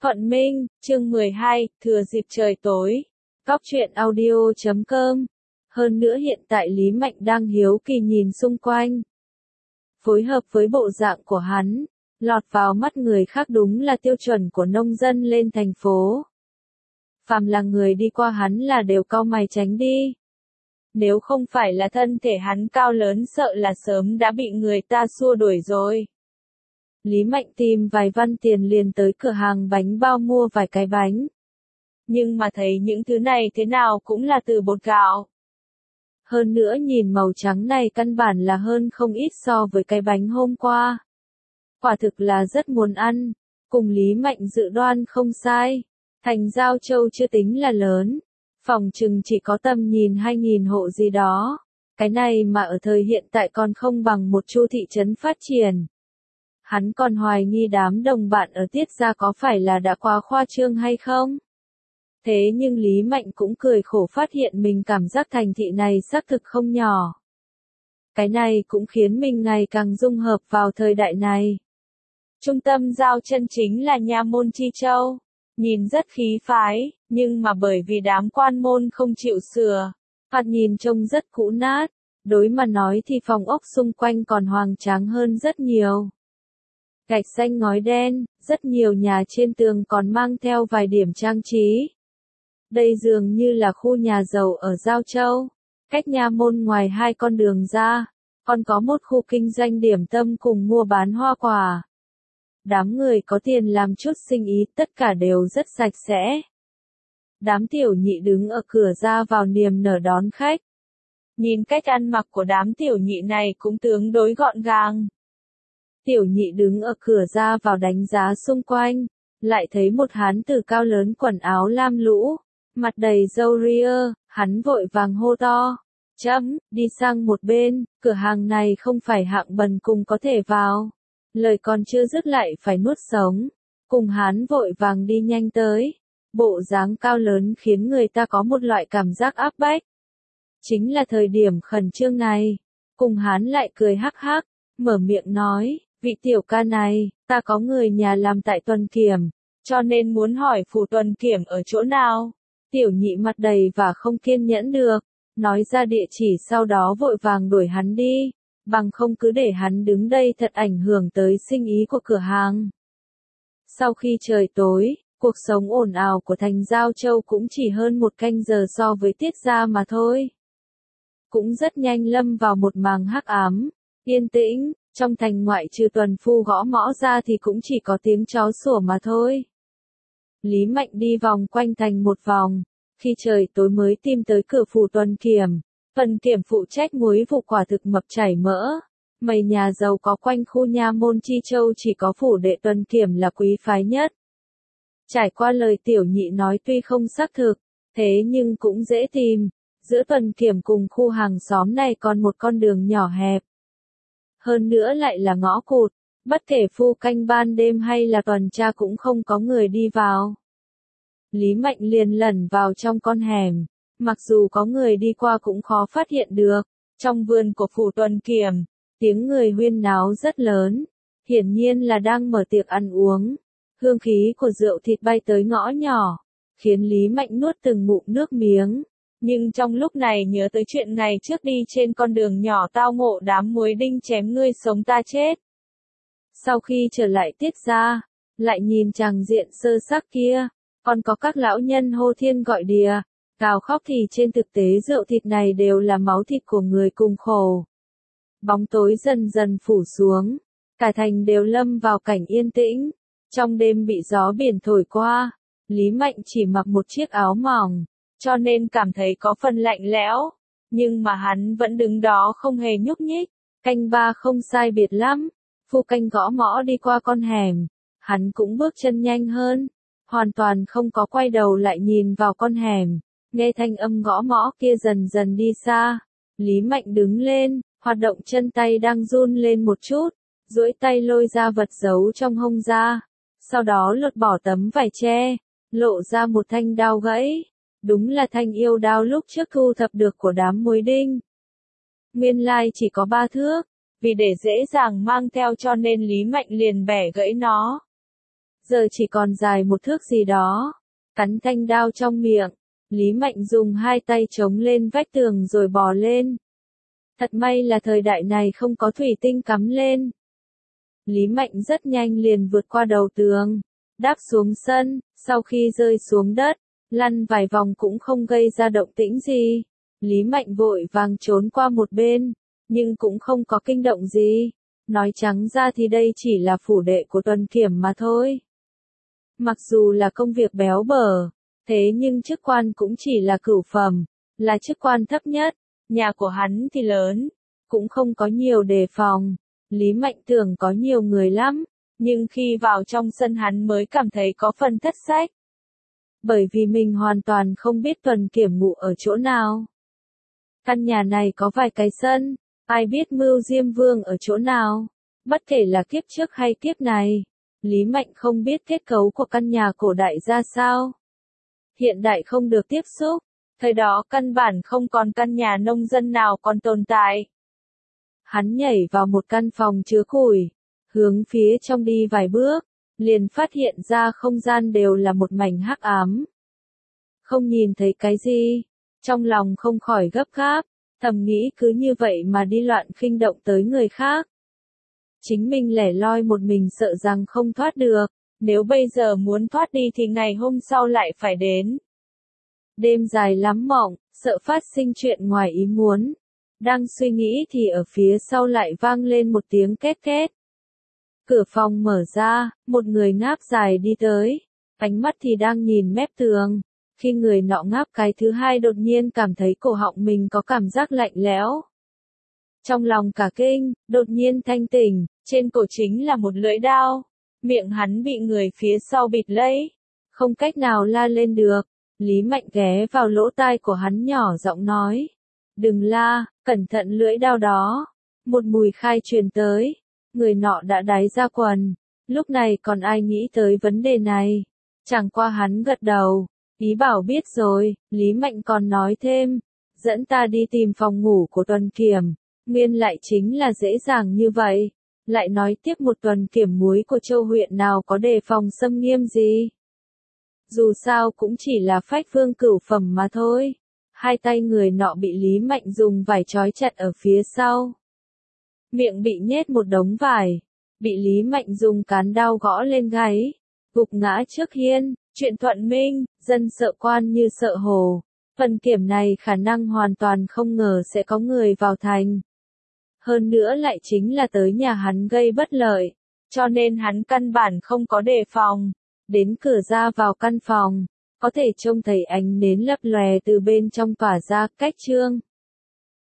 Thuận Minh, chương 12, thừa dịp trời tối. Góc truyện audio.com. Hơn nữa hiện tại Lý Mạnh đang hiếu kỳ nhìn xung quanh. Phối hợp với bộ dạng của hắn, lọt vào mắt người khác đúng là tiêu chuẩn của nông dân lên thành phố. Phàm là người đi qua hắn là đều cau mày tránh đi. Nếu không phải là thân thể hắn cao lớn sợ là sớm đã bị người ta xua đuổi rồi. Lý Mạnh tìm vài văn tiền liền tới cửa hàng bánh bao mua vài cái bánh. Nhưng mà thấy những thứ này thế nào cũng là từ bột gạo. Hơn nữa nhìn màu trắng này căn bản là hơn không ít so với cái bánh hôm qua. Quả thực là rất muốn ăn, cùng Lý Mạnh dự đoán không sai. Thành Giao Châu chưa tính là lớn, phòng chừng chỉ có tầm nhìn 2.000 hộ gì đó. Cái này mà ở thời hiện tại còn không bằng một chu thị trấn phát triển. Hắn còn hoài nghi đám đồng bạn ở Tiết Gia có phải là đã quá khoa trương hay không? Thế nhưng Lý Mạnh cũng cười khổ phát hiện mình cảm giác thành thị này xác thực không nhỏ. Cái này cũng khiến mình ngày càng dung hợp vào thời đại này. Trung tâm giao chân chính là Nha Môn Chi Châu. Nhìn rất khí phái, nhưng mà bởi vì đám quan môn không chịu sửa, thoạt nhìn trông rất cũ nát. Đối mà nói thì phòng ốc xung quanh còn hoang tráng hơn rất nhiều. Gạch xanh ngói đen, rất nhiều nhà trên tường còn mang theo vài điểm trang trí. Đây dường như là khu nhà giàu ở Giao Châu. Cách Nha Môn ngoài 2 con đường ra, còn có một khu kinh doanh điểm tâm cùng mua bán hoa quả. Đám người có tiền làm chút sinh ý tất cả đều rất sạch sẽ. Đám tiểu nhị đứng ở cửa ra vào niềm nở đón khách. Nhìn cách ăn mặc của đám tiểu nhị này cũng tương đối gọn gàng. Tiểu nhị đứng ở cửa ra vào đánh giá xung quanh, lại thấy một hán tử cao lớn quần áo lam lũ, mặt đầy râu ria, hắn vội vàng hô to. Đi sang một bên, cửa hàng này không phải hạng bần cùng có thể vào. Lời còn chưa dứt lại phải nuốt sống, cùng hán vội vàng đi nhanh tới. Bộ dáng cao lớn khiến người ta có một loại cảm giác áp bách. Chính là thời điểm khẩn trương này, cùng hán lại cười hắc hắc, mở miệng nói, vị tiểu ca này, ta có người nhà làm tại Tuần Kiểm, cho nên muốn hỏi phủ Tuần Kiểm ở chỗ nào. Tiểu nhị mặt đầy và không kiên nhẫn được, nói ra địa chỉ sau đó vội vàng đuổi hắn đi, bằng không cứ để hắn đứng đây thật ảnh hưởng tới sinh ý của cửa hàng. Sau khi trời tối, cuộc sống ồn ào của thành Giao Châu cũng chỉ hơn 1 canh giờ so với Tiết Gia mà thôi. Cũng rất nhanh lâm vào một màng hắc ám, yên tĩnh, trong thành ngoại trừ tuần phu gõ mõ ra thì cũng chỉ có tiếng chó sủa mà thôi. Lý Mạnh đi vòng quanh thành một vòng, khi trời tối mới tìm tới cửa phủ Tuần Kiểm. Tuần Kiểm phụ trách muối vụ quả thực mập chảy mỡ. Mấy nhà giàu có quanh khu Nha Môn Chi Châu chỉ có phủ đệ Tuần Kiểm là quý phái nhất. Trải qua lời tiểu nhị nói tuy không xác thực, thế nhưng cũng dễ tìm. Giữa Tuần Kiểm cùng khu hàng xóm này còn một con đường nhỏ hẹp. Hơn nữa lại là ngõ cụt, bất kể phu canh ban đêm hay là tuần tra cũng không có người đi vào. Lý Mạnh liền lẩn vào trong con hẻm, mặc dù có người đi qua cũng khó phát hiện được. Trong vườn của phủ Tuần Kiểm, tiếng người huyên náo rất lớn, hiển nhiên là đang mở tiệc ăn uống. Hương khí của rượu thịt bay tới ngõ nhỏ, khiến Lý Mạnh nuốt từng ngụm nước miếng. Nhưng trong lúc này nhớ tới chuyện ngày trước đi trên con đường nhỏ tao ngộ đám muối đinh chém ngươi sống ta chết. Sau khi trở lại Tiết Gia, lại nhìn tràng diện sơ xác kia, còn có các lão nhân hô thiên gọi địa, gào khóc thì trên thực tế rượu thịt này đều là máu thịt của người cùng khổ. Bóng tối dần dần phủ xuống, cả thành đều lâm vào cảnh yên tĩnh, trong đêm bị gió biển thổi qua, Lý Mạnh chỉ mặc một chiếc áo mỏng, cho nên cảm thấy có phần lạnh lẽo, nhưng mà hắn vẫn đứng đó không hề nhúc nhích. Canh 3 không sai biệt lắm, phu canh gõ mõ đi qua con hẻm, hắn cũng bước chân nhanh hơn, hoàn toàn không có quay đầu lại nhìn vào con hẻm, nghe thanh âm gõ mõ kia dần dần đi xa. Lý Mạnh đứng lên, hoạt động chân tay đang run lên một chút, duỗi tay lôi ra vật giấu trong hông ra, sau đó lột bỏ tấm vải che, lộ ra một thanh đao gãy. Đúng là thanh yêu đao lúc trước thu thập được của đám muối đinh. Nguyên lai chỉ có 3 thước, vì để dễ dàng mang theo cho nên Lý Mạnh liền bẻ gãy nó. giờ chỉ còn dài một thước gì đó. Cắn thanh đao trong miệng, Lý Mạnh dùng hai tay chống lên vách tường rồi bò lên. Thật may là thời đại này không có thủy tinh cắm lên. Lý Mạnh rất nhanh liền vượt qua đầu tường, đáp xuống sân, sau khi rơi xuống đất, lăn vài vòng cũng không gây ra động tĩnh gì. Lý Mạnh vội vàng trốn qua một bên, nhưng cũng không có kinh động gì. Nói trắng ra thì đây chỉ là phủ đệ của Tuần Kiểm mà thôi. Mặc dù là công việc béo bở, thế nhưng chức quan cũng chỉ là cửu phẩm, là chức quan thấp nhất. Nhà của hắn thì lớn, cũng không có nhiều đề phòng. Lý Mạnh tưởng có nhiều người lắm, nhưng khi vào trong sân hắn mới cảm thấy có phần thất sách. Bởi vì mình hoàn toàn không biết Tuần Kiểm ngụ ở chỗ nào. Căn nhà này có vài cái sân, ai biết Mưu Diêm Vương ở chỗ nào, bất kể là kiếp trước hay kiếp này. Lý Mạnh không biết kết cấu của căn nhà cổ đại ra sao. Hiện đại không được tiếp xúc, thời đó căn bản không còn căn nhà nông dân nào còn tồn tại. Hắn nhảy vào một căn phòng chứa củi, hướng phía trong đi vài bước, liền phát hiện ra không gian đều là một mảnh hắc ám. Không nhìn thấy cái gì, trong lòng không khỏi gấp gáp, thầm nghĩ cứ như vậy mà đi loạn khinh động tới người khác. Chính mình lẻ loi một mình sợ rằng không thoát được, nếu bây giờ muốn thoát đi thì ngày hôm sau lại phải đến. Đêm dài lắm mộng, sợ phát sinh chuyện ngoài ý muốn. Đang suy nghĩ thì ở phía sau lại vang lên một tiếng két két. Cửa phòng mở ra, một người ngáp dài đi tới, ánh mắt thì đang nhìn mép tường. Khi người nọ ngáp cái thứ hai đột nhiên cảm thấy cổ họng mình có cảm giác lạnh lẽo. Trong lòng cả kinh, đột nhiên thanh tỉnh, trên cổ chính là một lưỡi đao. Miệng hắn bị người phía sau bịt lấy, không cách nào la lên được. Lý Mạnh ghé vào lỗ tai của hắn nhỏ giọng nói. Đừng la, cẩn thận lưỡi đao đó. Một mùi khai truyền tới, người nọ đã đáy ra quần. Lúc này còn ai nghĩ tới vấn đề này. Chẳng qua hắn gật đầu, ý bảo biết rồi. Lý Mạnh còn nói thêm, dẫn ta đi tìm phòng ngủ của Tuần Kiểm. Nguyên lại chính là dễ dàng như vậy. Lại nói tiếp một Tuần Kiểm muối của Châu huyện nào có đề phòng xâm nghiêm gì. Dù sao cũng chỉ là phách vương cửu phẩm mà thôi. Hai tay người nọ bị Lý Mạnh dùng vải trói chặt ở phía sau. Miệng bị nhét một đống vải. Bị Lý Mạnh dùng cán đao gõ lên gáy. Gục ngã trước hiên, chuyện thuận minh, dân sợ quan như sợ hồ. Phần kiểm này khả năng hoàn toàn không ngờ sẽ có người vào thành. Hơn nữa lại chính là tới nhà hắn gây bất lợi, cho nên hắn căn bản không có đề phòng. Đến cửa ra vào căn phòng, có thể trông thấy ánh nến lấp lòe từ bên trong tỏa ra. Cách chương